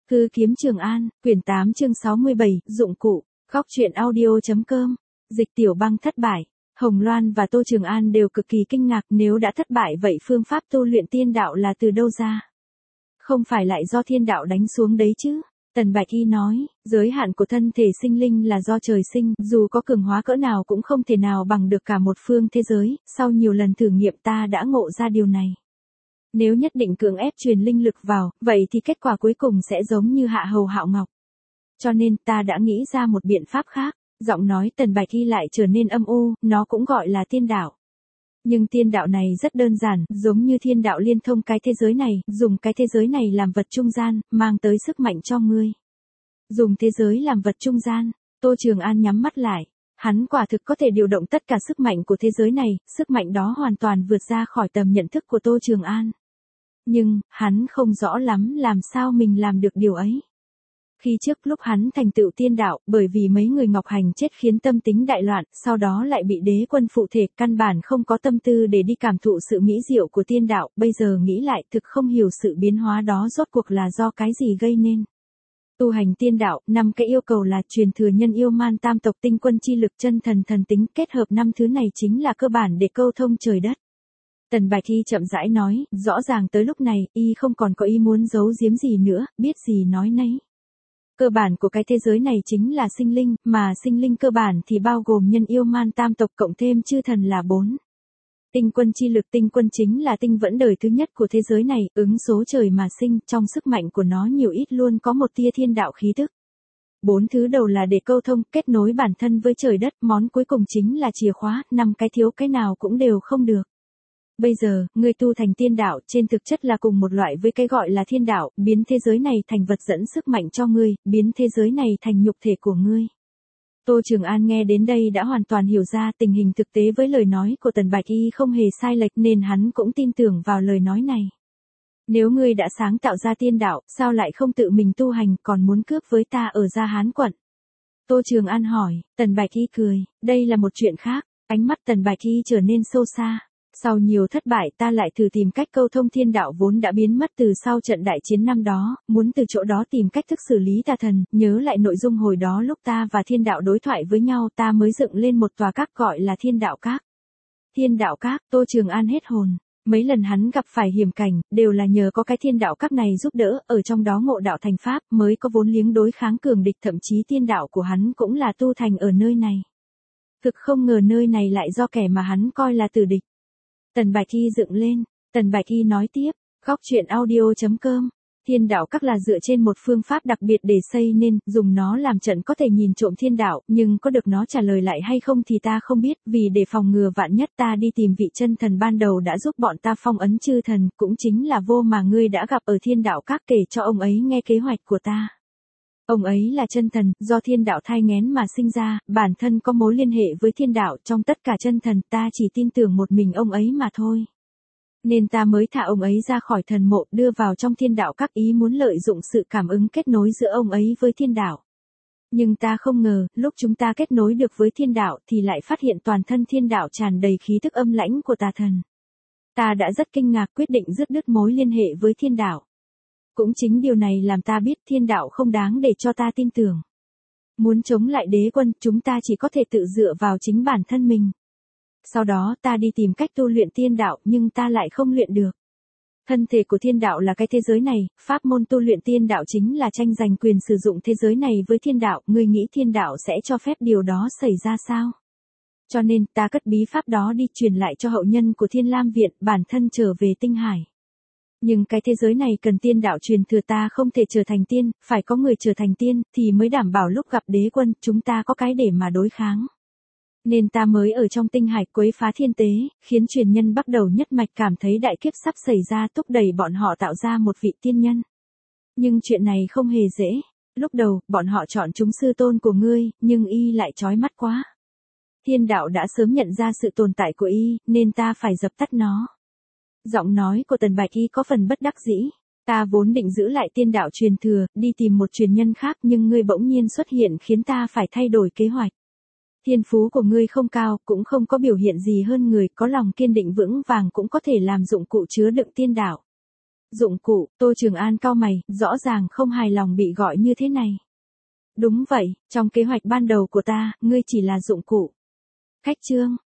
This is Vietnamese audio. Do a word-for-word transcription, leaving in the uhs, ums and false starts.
Hư kiếm Trường An, quyển tám chương sáu mươi bảy, dụng cụ, góc truyện audio.com, dịch tiểu băng thất bại. Hồng Loan và Tô Trường An đều cực kỳ kinh ngạc, nếu đã thất bại vậy phương pháp tu luyện tiên đạo là từ đâu ra? Không phải lại do thiên đạo đánh xuống đấy chứ? Tần Bạch Y nói, giới hạn của thân thể sinh linh là do trời sinh, dù có cường hóa cỡ nào cũng không thể nào bằng được cả một phương thế giới, sau nhiều lần thử nghiệm ta đã ngộ ra điều này. Nếu nhất định cưỡng ép truyền linh lực vào, vậy thì kết quả cuối cùng sẽ giống như Hạ Hầu Hạo Ngọc. Cho nên ta đã nghĩ ra một biện pháp khác. Giọng nói Tần Bạch Y lại trở nên âm u, nó cũng gọi là tiên đạo. Nhưng tiên đạo này rất đơn giản, giống như thiên đạo liên thông cái thế giới này, dùng cái thế giới này làm vật trung gian, mang tới sức mạnh cho ngươi. Dùng thế giới làm vật trung gian, Tô Trường An nhắm mắt lại. Hắn quả thực có thể điều động tất cả sức mạnh của thế giới này, sức mạnh đó hoàn toàn vượt ra khỏi tầm nhận thức của Tô Trường An. Nhưng, hắn không rõ lắm làm sao mình làm được điều ấy. Khi trước lúc hắn thành tựu tiên đạo, bởi vì mấy người Ngọc Hành chết khiến tâm tính đại loạn, sau đó lại bị đế quân phụ thể, căn bản không có tâm tư để đi cảm thụ sự mỹ diệu của tiên đạo, bây giờ nghĩ lại thực không hiểu sự biến hóa đó rốt cuộc là do cái gì gây nên. Tu hành tiên đạo, năm cái yêu cầu là truyền thừa nhân yêu man tam tộc tinh quân chi lực chân thần thần tính, kết hợp năm thứ này chính là cơ bản để câu thông trời đất. Tần Bạch Y chậm rãi nói, rõ ràng tới lúc này, y không còn có ý muốn giấu giếm gì nữa, biết gì nói nấy. Cơ bản của cái thế giới này chính là sinh linh, mà sinh linh cơ bản thì bao gồm nhân yêu man tam tộc cộng thêm chư thần là bốn. Tinh quân chi lực, tinh quân chính là tinh vẫn đời thứ nhất của thế giới này, ứng số trời mà sinh, trong sức mạnh của nó nhiều ít luôn có một tia thiên đạo khí tức. Bốn thứ đầu là để câu thông, kết nối bản thân với trời đất, món cuối cùng chính là chìa khóa, năm cái thiếu cái nào cũng đều không được. Bây giờ, ngươi tu thành tiên đạo, trên thực chất là cùng một loại với cái gọi là thiên đạo, biến thế giới này thành vật dẫn sức mạnh cho ngươi, biến thế giới này thành nhục thể của ngươi. Tô Trường An nghe đến đây đã hoàn toàn hiểu ra tình hình thực tế với lời nói của Tần Bạch Y không hề sai lệch nên hắn cũng tin tưởng vào lời nói này. Nếu ngươi đã sáng tạo ra tiên đạo, sao lại không tự mình tu hành còn muốn cướp với ta ở Gia Hán quận? Tô Trường An hỏi, Tần Bạch Y cười, đây là một chuyện khác, ánh mắt Tần Bạch Y trở nên sâu xa. Sau nhiều thất bại ta lại thử tìm cách câu thông thiên đạo vốn đã biến mất từ sau trận đại chiến năm đó, muốn từ chỗ đó tìm cách thức xử lý tà thần, nhớ lại nội dung hồi đó lúc ta và thiên đạo đối thoại với nhau ta mới dựng lên một tòa các gọi là thiên đạo các. Thiên đạo các, Tô Trường An hết hồn. Mấy lần hắn gặp phải hiểm cảnh, đều là nhờ có cái thiên đạo các này giúp đỡ, ở trong đó ngộ đạo thành pháp mới có vốn liếng đối kháng cường địch, thậm chí tiên đạo của hắn cũng là tu thành ở nơi này. Thực không ngờ nơi này lại do kẻ mà hắn coi là tử địch. Tần Bạch Y dựng lên, Tần Bạch Y nói tiếp, góc truyện audio.com, thiên đạo các là dựa trên một phương pháp đặc biệt để xây nên, dùng nó làm trận có thể nhìn trộm thiên đạo, nhưng có được nó trả lời lại hay không thì ta không biết, vì để phòng ngừa vạn nhất ta đi tìm vị chân thần ban đầu đã giúp bọn ta phong ấn chư thần, cũng chính là Vô mà ngươi đã gặp ở thiên đạo các kể cho ông ấy nghe kế hoạch của ta. Ông ấy là chân thần, do thiên đạo thai nghén mà sinh ra, bản thân có mối liên hệ với thiên đạo, trong tất cả chân thần ta chỉ tin tưởng một mình ông ấy mà thôi. Nên ta mới thả ông ấy ra khỏi thần mộ, đưa vào trong thiên đạo các, ý muốn lợi dụng sự cảm ứng kết nối giữa ông ấy với thiên đạo. Nhưng ta không ngờ, lúc chúng ta kết nối được với thiên đạo thì lại phát hiện toàn thân thiên đạo tràn đầy khí thức âm lãnh của tà thần. Ta đã rất kinh ngạc, quyết định dứt đứt mối liên hệ với thiên đạo. Cũng chính điều này làm ta biết thiên đạo không đáng để cho ta tin tưởng. Muốn chống lại đế quân, chúng ta chỉ có thể tự dựa vào chính bản thân mình. Sau đó ta đi tìm cách tu luyện tiên đạo, nhưng ta lại không luyện được. Thân thể của thiên đạo là cái thế giới này, pháp môn tu luyện tiên đạo chính là tranh giành quyền sử dụng thế giới này với thiên đạo, ngươi nghĩ thiên đạo sẽ cho phép điều đó xảy ra sao? Cho nên, ta cất bí pháp đó đi truyền lại cho hậu nhân của Thiên Lam Viện, bản thân trở về tinh hải. Nhưng cái thế giới này cần tiên đạo truyền thừa, ta không thể trở thành tiên, phải có người trở thành tiên, thì mới đảm bảo lúc gặp đế quân, chúng ta có cái để mà đối kháng. Nên ta mới ở trong tinh hải quấy phá thiên tế, khiến truyền nhân bắt đầu nhất mạch cảm thấy đại kiếp sắp xảy ra, thúc đẩy bọn họ tạo ra một vị tiên nhân. Nhưng chuyện này không hề dễ. Lúc đầu, bọn họ chọn chúng sư tôn của ngươi, nhưng y lại chói mắt quá. Thiên đạo đã sớm nhận ra sự tồn tại của y, nên ta phải dập tắt nó. Giọng nói của Tần Bạch Y có phần bất đắc dĩ. Ta vốn định giữ lại tiên đạo truyền thừa, đi tìm một truyền nhân khác, nhưng ngươi bỗng nhiên xuất hiện khiến ta phải thay đổi kế hoạch. Thiên phú của ngươi không cao, cũng không có biểu hiện gì hơn người, có lòng kiên định vững vàng cũng có thể làm dụng cụ chứa đựng tiên đạo. Dụng cụ, Tô Trường An cau mày, rõ ràng không hài lòng bị gọi như thế này. Đúng vậy, trong kế hoạch ban đầu của ta, ngươi chỉ là dụng cụ. Khách trương,